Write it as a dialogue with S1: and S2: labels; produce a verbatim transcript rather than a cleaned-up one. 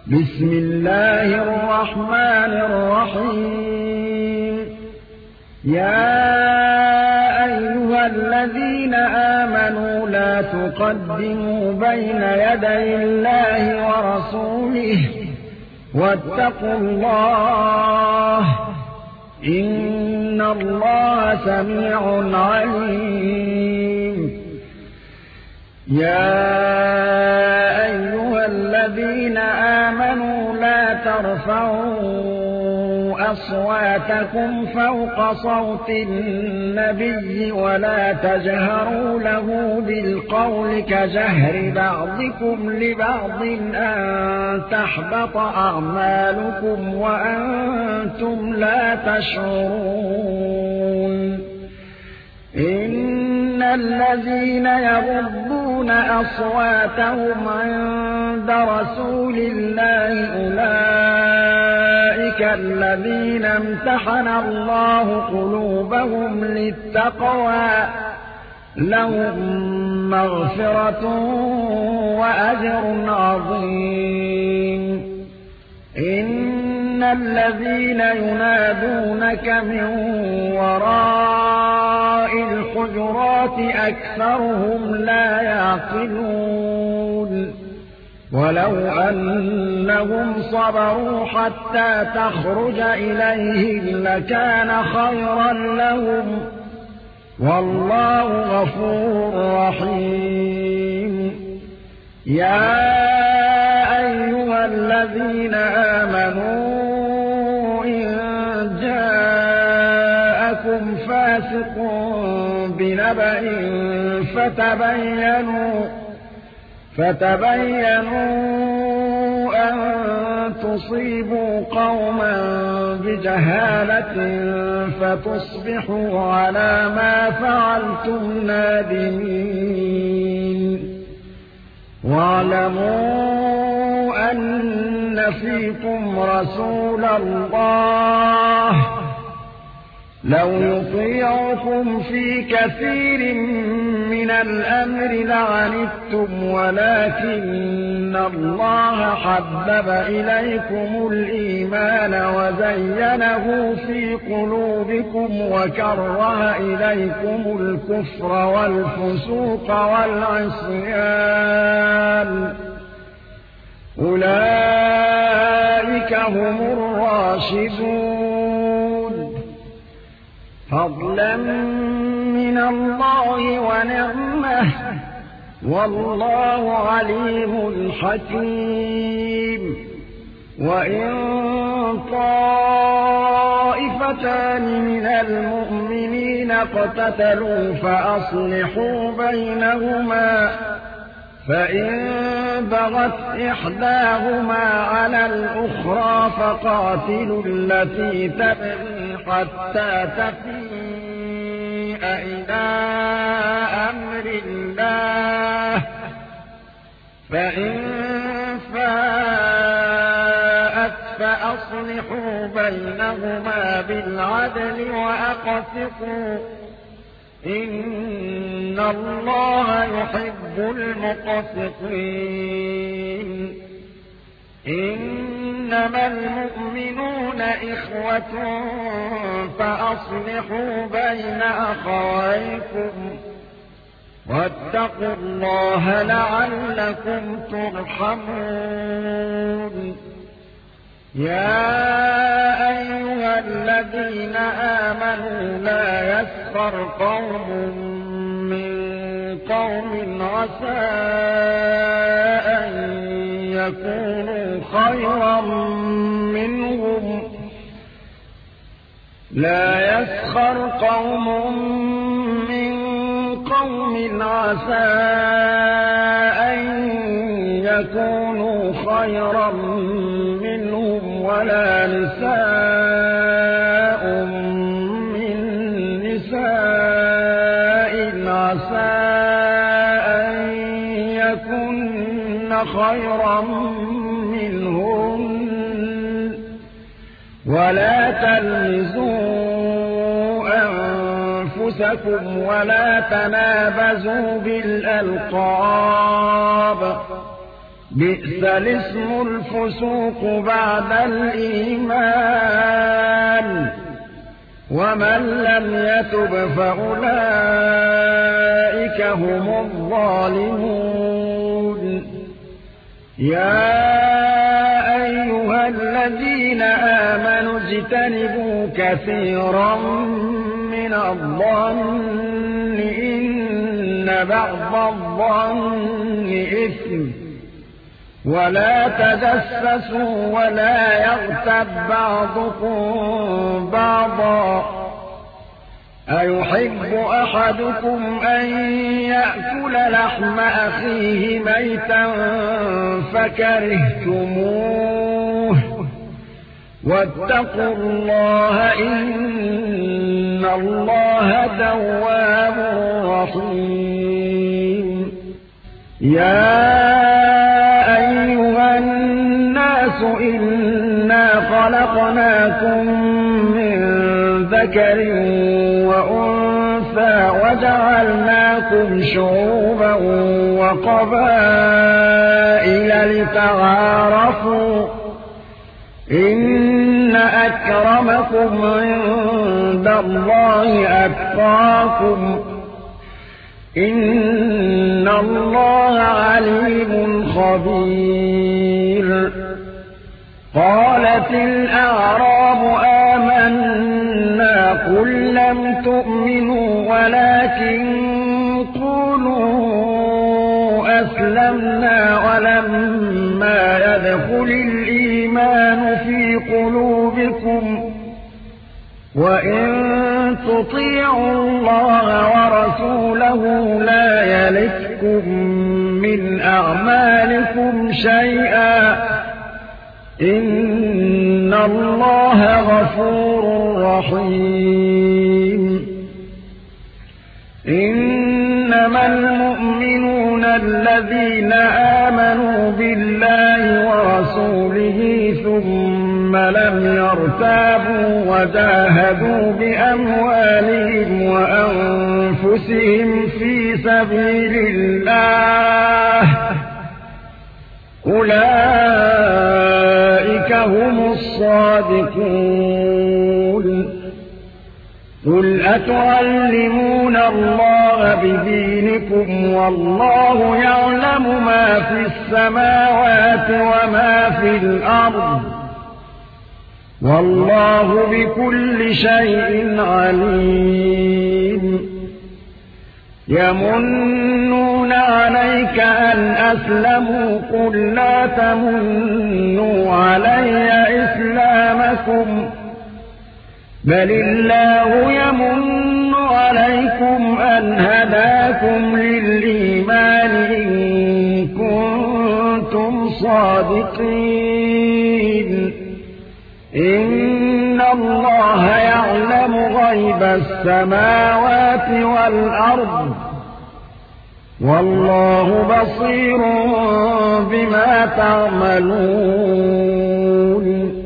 S1: بسم الله الرحمن الرحيم يا أيها الذين آمنوا لا تقدموا بين يدي الله ورسوله واتقوا الله إن الله سميع عليم يا أيها الذين آمنوا لا ترفعوا أصواتكم فوق صوت النبي ولا تجهروا له بالقول كجهر بعضكم لبعض أن تحبط أعمالكم وأنتم لا تشعرون إن الذين يغضون أصواتهم عند رسول الله أولئك الذين امتحن الله قلوبهم للتقوى لهم مغفرة وأجر عظيم إن الذين ينادونك من وراء الحجرات أكثرهم لا يعقلون ولو أنهم صبروا حتى تخرج إليهم لكان خيرا لهم والله غفور رحيم يا أيها الذين آمنوا إن جاءكم فاسق بنبأ فتبينوا فتبينوا أن تصيبوا قوما بجهالة فتصبحوا على ما فعلتم نادمين واعلموا أن فيكم رسول الله لو يطيعكم في كثير من الأمر لعنتم ولكن الله حبب إليكم الإيمان وزينه في قلوبكم وكره إليكم الكفر والفسوق والعصيان أولئك هم الراشدون فضلا من الله ونعمه والله عليم حكيم وإن طائفتان من المؤمنين اقتتلوا فأصلحوا بينهما فإن بغت إحداهما على الأخرى فقاتلوا التي تبغي حتى تفيء إلى أمر الله فإن فاءت فأصلحوا بينهما بالعدل وأقسطوا إن الله يحب المقسطين إنما المؤمنون إخوة فأصلحوا بين أخويكم واتقوا الله لعلكم ترحمون يا أيها الذين آمنوا لا يسخر قوم من قوم عسى أن يكونوا خيرا منهم لا يسخر قوم من قوم عسى أن يكونوا خيرا منهم ولا نساء من نساء عسى أن يكن خيرا منهم ولا تلمزوا أنفسكم ولا تنابزوا بالألقاب بئس الاسم الفسوق بعد الإيمان ومن لم يتب فأولئك هم الظالمون يا أيها الذين آمنوا اجتنبوا كثيرا من الظن إن بعض الظن إثم ولا تجسسوا ولا يغتب بعضكم بعضا أيحب أحدكم أن يأكل لحم أخيه ميتا فكرهتموه واتقوا الله إن الله تواب رحيم يا أيها الناس إنا خلقناكم من ذكر وأنثى وجعلناكم شعوبا وقبائل لتعارفوا إن أكرمكم عند الله أتقاكم إن الله عليم خبير قالت الأعراب آمنا قل لم تؤمنوا ولكن قولوا أسلمنا ولما يدخل الإيمان في قلوبكم وإن تطيعوا الله ورسوله لا يلتكم من أعمالكم شيئا إن الله غفور رحيم إنما المؤمنون الذين آمنوا بالله ورسوله ثم لم يرتابوا وجاهدوا بأموالهم وأنفسهم في سبيل الله أولئك هم الصادقون قل أتعلمون الله بدينكم والله يعلم ما في السماوات وما في الأرض والله بكل شيء عليم يمنون عليك أن أسلموا قل لا تمنوا علي إسلامكم بل الله يمن عليكم أن هداكم للإيمان إن كنتم صادقين إن الله يعلم غيب السماوات والأرض والله بصير بما تعملون